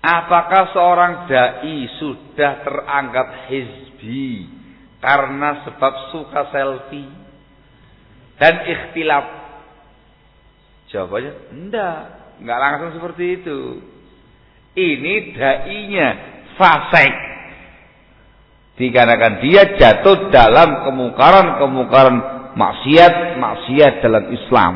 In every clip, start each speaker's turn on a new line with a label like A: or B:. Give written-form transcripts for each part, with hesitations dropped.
A: Apakah seorang dai sudah teranggap hizbi karena sebab suka selfie dan ikhtilaf? Jawabannya enggak langsung seperti itu. Ini dai-nya fasik. Dikarenakan dia jatuh dalam kemungkaran maksiat dalam Islam.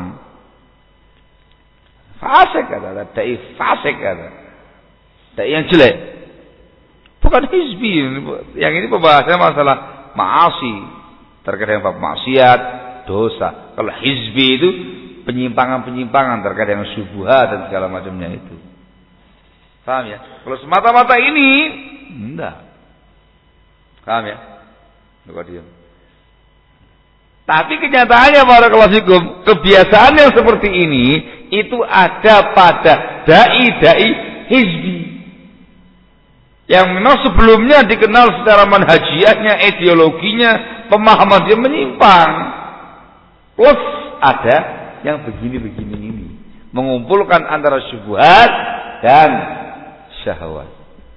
A: Fasik kata, dai fasik kata. Dai yang jelek. Bukan hizbi. Yang ini pembahasannya masalah maasi. Terkait dengan bab maksiat, dosa. Kalau hizbi itu penyimpangan-penyimpangan terkait dengan syubhat dan segala macamnya itu. Paham ya? Kalau semata-mata ini enggak. Paham ya? Enggak diam. Tapi kenyataannya barakallahu fikum, kebiasaan yang seperti ini itu ada pada dai-dai hizbi. Yang memang sebelumnya dikenal secara manhajiyahnya, ideologinya, pemahaman dia menyimpang. Plus ada yang begini-begini ini, mengumpulkan antara syubhat dan syahwat.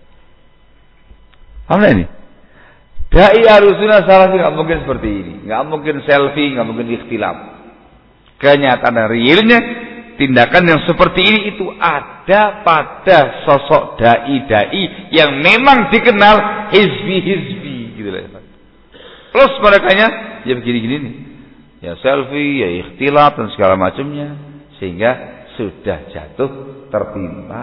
A: Paham ini? Dai Ahlussunnah Salafi nggak mungkin seperti ini, nggak mungkin selfie, nggak mungkin ikhtilaf. Kenyataan realnya tindakan yang seperti ini itu ada pada sosok dai-dai yang memang dikenal hizbi-hizbi gitu lah. Plus merekanya ya begini-gini nih. Ya selfie, ya ikhtilaf dan segala macamnya, sehingga sudah jatuh tertimpa.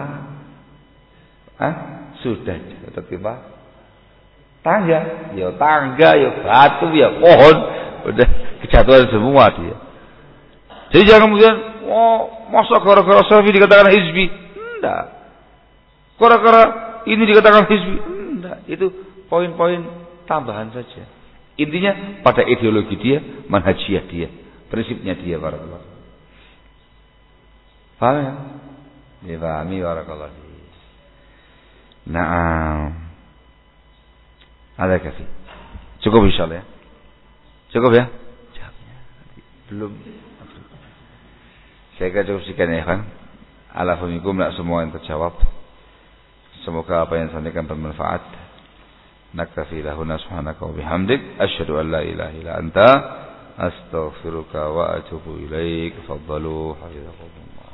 A: Sudah jatuh tertimpa tangga, ya batu, ya pohon, udah kejatuhan semua dia. Jadi jangan kemudian, masa gara-gara selfie dikatakan hizbi? Enggak. Gara-gara ini dikatakan hizbi? Enggak. Itu poin-poin tambahan saja. Intinya pada ideologi dia, manhajiyah dia, prinsipnya dia barakallahu. Paham ya? Dipahami barakallahu. Naam. Ada kafi. Cukup insyaallah ya. Cukup ya? Belum. Saya kira cukup sekian ya kan. Alhamdulillah tidak semua yang terjawab. Semoga apa yang disampaikan bermanfaat. Naktafi lahuna subhanaka wa bihamdik asyhadu an la ilaha illa anta astaghfiruka wa atubu ilaik. Fadhalu hafizakumullah.